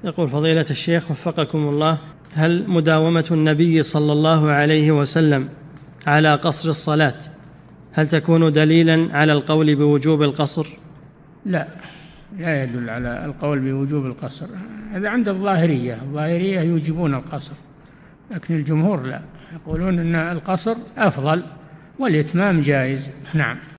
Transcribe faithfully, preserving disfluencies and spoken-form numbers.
يقول فضيلة الشيخ وفقكم الله، هل مداومة النبي صلى الله عليه وسلم على قصر الصلاة هل تكون دليلا على القول بوجوب القصر؟ لا، لا يدل على القول بوجوب القصر، هذا عند الظاهرية، الظاهرية يوجبون القصر، لكن الجمهور لا، يقولون أن القصر أفضل والإتمام جائز. نعم.